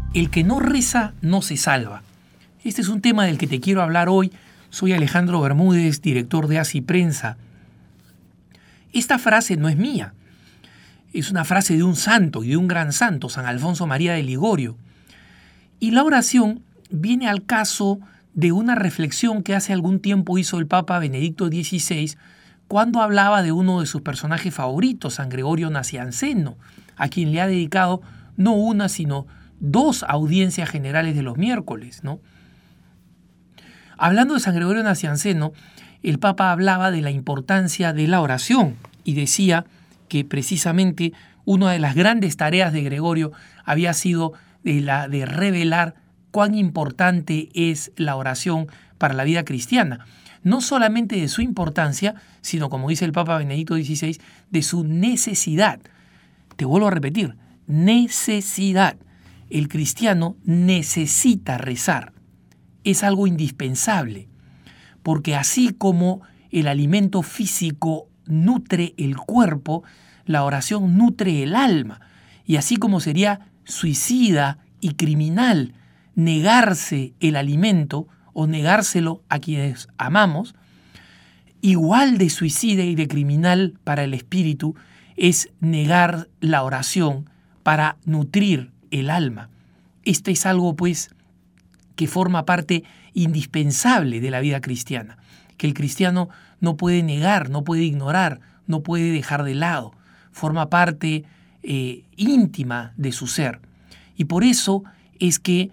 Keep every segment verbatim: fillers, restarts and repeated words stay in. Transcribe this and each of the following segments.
El que no reza no se salva. Este es un tema del que te quiero hablar hoy. Soy Alejandro Bermúdez, director de Así Prensa. Esta frase no es mía. Es una frase de un santo y de un gran santo, San Alfonso María de Ligorio. Y la oración viene al caso de una reflexión que hace algún tiempo hizo el Papa Benedicto dieciséis cuando hablaba de uno de sus personajes favoritos, San Gregorio Nacianceno, a quien le ha dedicado no una, sino dos audiencias generales de los miércoles, ¿no? Hablando de San Gregorio Nacianceno, el Papa hablaba de la importancia de la oración y decía que precisamente una de las grandes tareas de Gregorio había sido de, la, de revelar cuán importante es la oración para la vida cristiana. No solamente de su importancia, sino, como dice el Papa Benedicto dieciséis, de su necesidad. Te vuelvo a repetir, necesidad. El cristiano necesita rezar. Es algo indispensable, porque así como el alimento físico nutre el cuerpo, la oración nutre el alma. Y así como sería suicida y criminal negarse el alimento o negárselo a quienes amamos, igual de suicida y de criminal para el espíritu es negar la oración para nutrir el alma. Este es algo, pues, que forma parte indispensable de la vida cristiana, que el cristiano no puede negar, no puede ignorar, no puede dejar de lado. Forma parte eh, íntima de su ser. Y por eso es que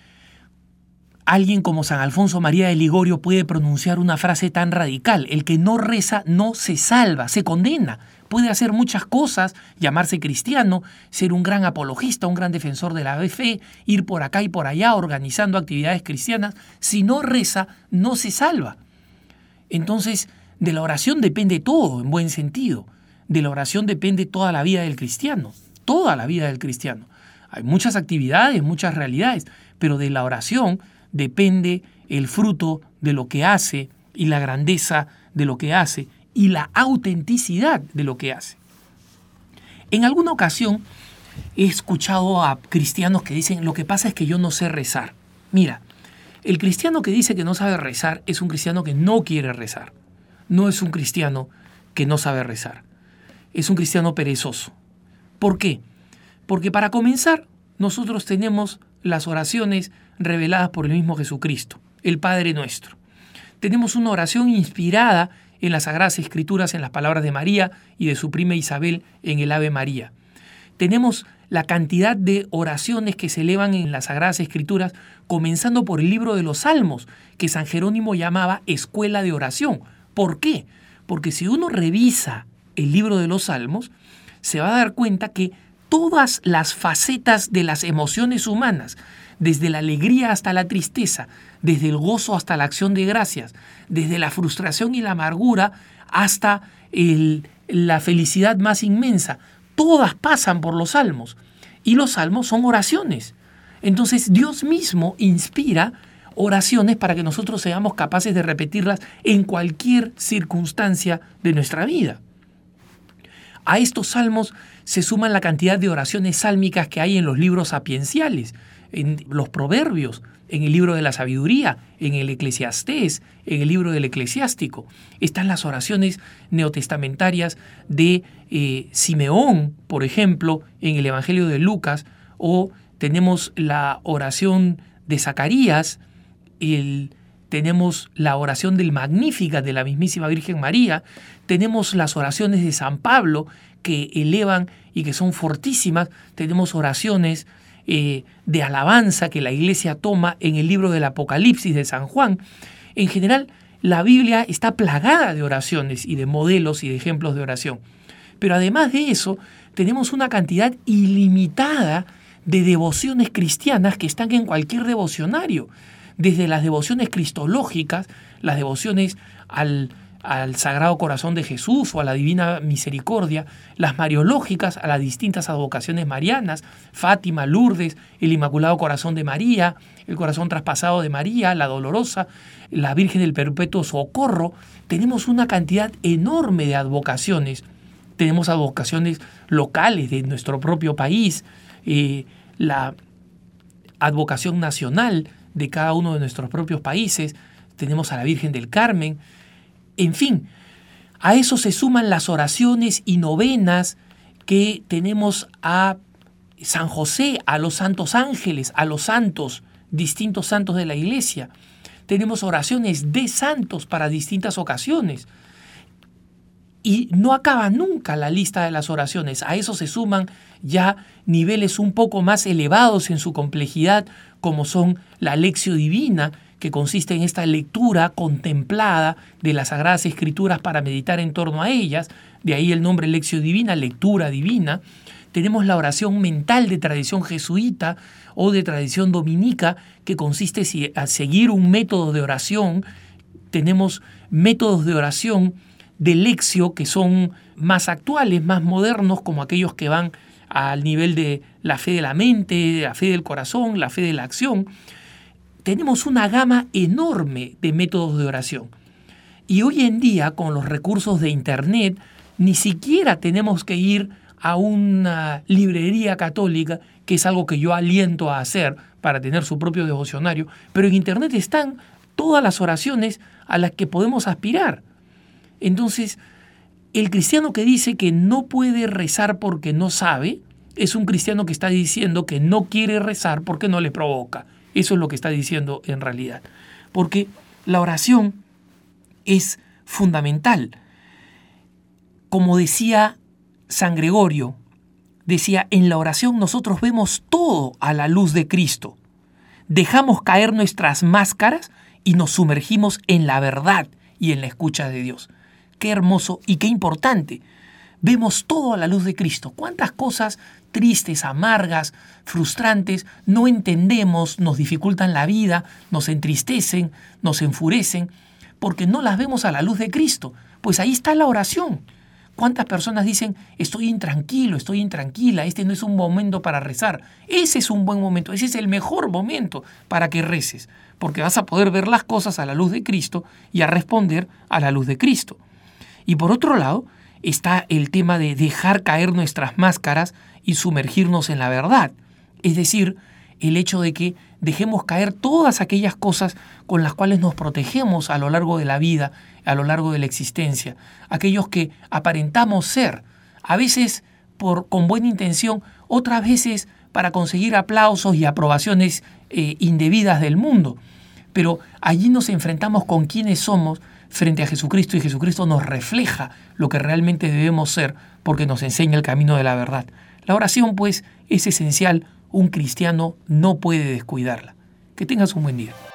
alguien como San Alfonso María de Ligorio puede pronunciar una frase tan radical: el que no reza no se salva, se condena. Puede hacer muchas cosas, llamarse cristiano, ser un gran apologista, un gran defensor de la fe, ir por acá y por allá organizando actividades cristianas. Si no reza, no se salva. Entonces, de la oración depende todo, en buen sentido. De la oración depende toda la vida del cristiano, toda la vida del cristiano. Hay muchas actividades, muchas realidades, pero de la oración depende el fruto de lo que hace y la grandeza de lo que hace y la autenticidad de lo que hace. En alguna ocasión he escuchado a cristianos que dicen: lo que pasa es que yo no sé rezar. Mira, el cristiano que dice que no sabe rezar es un cristiano que no quiere rezar. No es un cristiano que no sabe rezar. Es un cristiano perezoso. ¿Por qué? Porque para comenzar, nosotros tenemos las oraciones reveladas por el mismo Jesucristo, el Padre Nuestro. Tenemos una oración inspirada en las Sagradas Escrituras, en las palabras de María y de su prima Isabel en el Ave María. Tenemos la cantidad de oraciones que se elevan en las Sagradas Escrituras, comenzando por el libro de los Salmos, que San Jerónimo llamaba escuela de oración. ¿Por qué? Porque si uno revisa el libro de los Salmos, se va a dar cuenta que todas las facetas de las emociones humanas, desde la alegría hasta la tristeza, desde el gozo hasta la acción de gracias, desde la frustración y la amargura hasta el, la felicidad más inmensa, todas pasan por los salmos. Y los salmos son oraciones. Entonces Dios mismo inspira oraciones para que nosotros seamos capaces de repetirlas en cualquier circunstancia de nuestra vida. A estos salmos se suman la cantidad de oraciones sálmicas que hay en los libros sapienciales, en los proverbios, en el libro de la sabiduría, en el Eclesiastés, en el libro del Eclesiástico. Están las oraciones neotestamentarias de eh, Simeón, por ejemplo, en el Evangelio de Lucas, o tenemos la oración de Zacarías, el, tenemos la oración del Magníficat de la mismísima Virgen María, tenemos las oraciones de San Pablo que elevan y que son fortísimas, tenemos oraciones Eh, de alabanza que la Iglesia toma en el libro del Apocalipsis de San Juan. En general, la Biblia está plagada de oraciones y de modelos y de ejemplos de oración. Pero además de eso, tenemos una cantidad ilimitada de devociones cristianas que están en cualquier devocionario. Desde las devociones cristológicas, las devociones al al Sagrado Corazón de Jesús o a la Divina Misericordia, las mariológicas a las distintas advocaciones marianas, Fátima, Lourdes, el Inmaculado Corazón de María, el Corazón Traspasado de María, la Dolorosa, la Virgen del Perpetuo Socorro. Tenemos una cantidad enorme de advocaciones. Tenemos advocaciones locales de nuestro propio país, eh, la advocación nacional de cada uno de nuestros propios países, tenemos a la Virgen del Carmen, en fin, a eso se suman las oraciones y novenas que tenemos a San José, a los santos ángeles, a los santos, distintos santos de la Iglesia. Tenemos oraciones de santos para distintas ocasiones. Y no acaba nunca la lista de las oraciones. A eso se suman ya niveles un poco más elevados en su complejidad, como son la Lectio Divina, que consiste en esta lectura contemplada de las Sagradas Escrituras para meditar en torno a ellas. De ahí el nombre Lectio Divina, lectura divina. Tenemos la oración mental de tradición jesuita o de tradición dominica, que consiste en seguir un método de oración. Tenemos métodos de oración de lección que son más actuales, más modernos, como aquellos que van al nivel de la fe de la mente, la fe del corazón, la fe de la acción. Tenemos una gama enorme de métodos de oración. Y hoy en día, con los recursos de Internet, ni siquiera tenemos que ir a una librería católica, que es algo que yo aliento a hacer para tener su propio devocionario, pero en Internet están todas las oraciones a las que podemos aspirar. Entonces, el cristiano que dice que no puede rezar porque no sabe, es un cristiano que está diciendo que no quiere rezar porque no le provoca. Eso es lo que está diciendo en realidad. Porque la oración es fundamental. Como decía San Gregorio, decía, en la oración nosotros vemos todo a la luz de Cristo. Dejamos caer nuestras máscaras y nos sumergimos en la verdad y en la escucha de Dios. Qué hermoso y qué importante. Vemos todo a la luz de Cristo. ¿Cuántas cosas tristes, amargas, frustrantes no entendemos, nos dificultan la vida, nos entristecen, nos enfurecen, porque no las vemos a la luz de Cristo? Pues ahí está la oración. ¿Cuántas personas dicen, estoy intranquilo, estoy intranquila, este no es un momento para rezar? Ese es un buen momento, ese es el mejor momento para que reces, porque vas a poder ver las cosas a la luz de Cristo y a responder a la luz de Cristo. Y por otro lado, está el tema de dejar caer nuestras máscaras y sumergirnos en la verdad. Es decir, el hecho de que dejemos caer todas aquellas cosas con las cuales nos protegemos a lo largo de la vida, a lo largo de la existencia. Aquellos que aparentamos ser, a veces por, con buena intención, otras veces para conseguir aplausos y aprobaciones eh, indebidas del mundo. Pero allí nos enfrentamos con quiénes somos frente a Jesucristo, y Jesucristo nos refleja lo que realmente debemos ser, porque nos enseña el camino de la verdad. La oración, pues, es esencial. Un cristiano no puede descuidarla. Que tengas un buen día.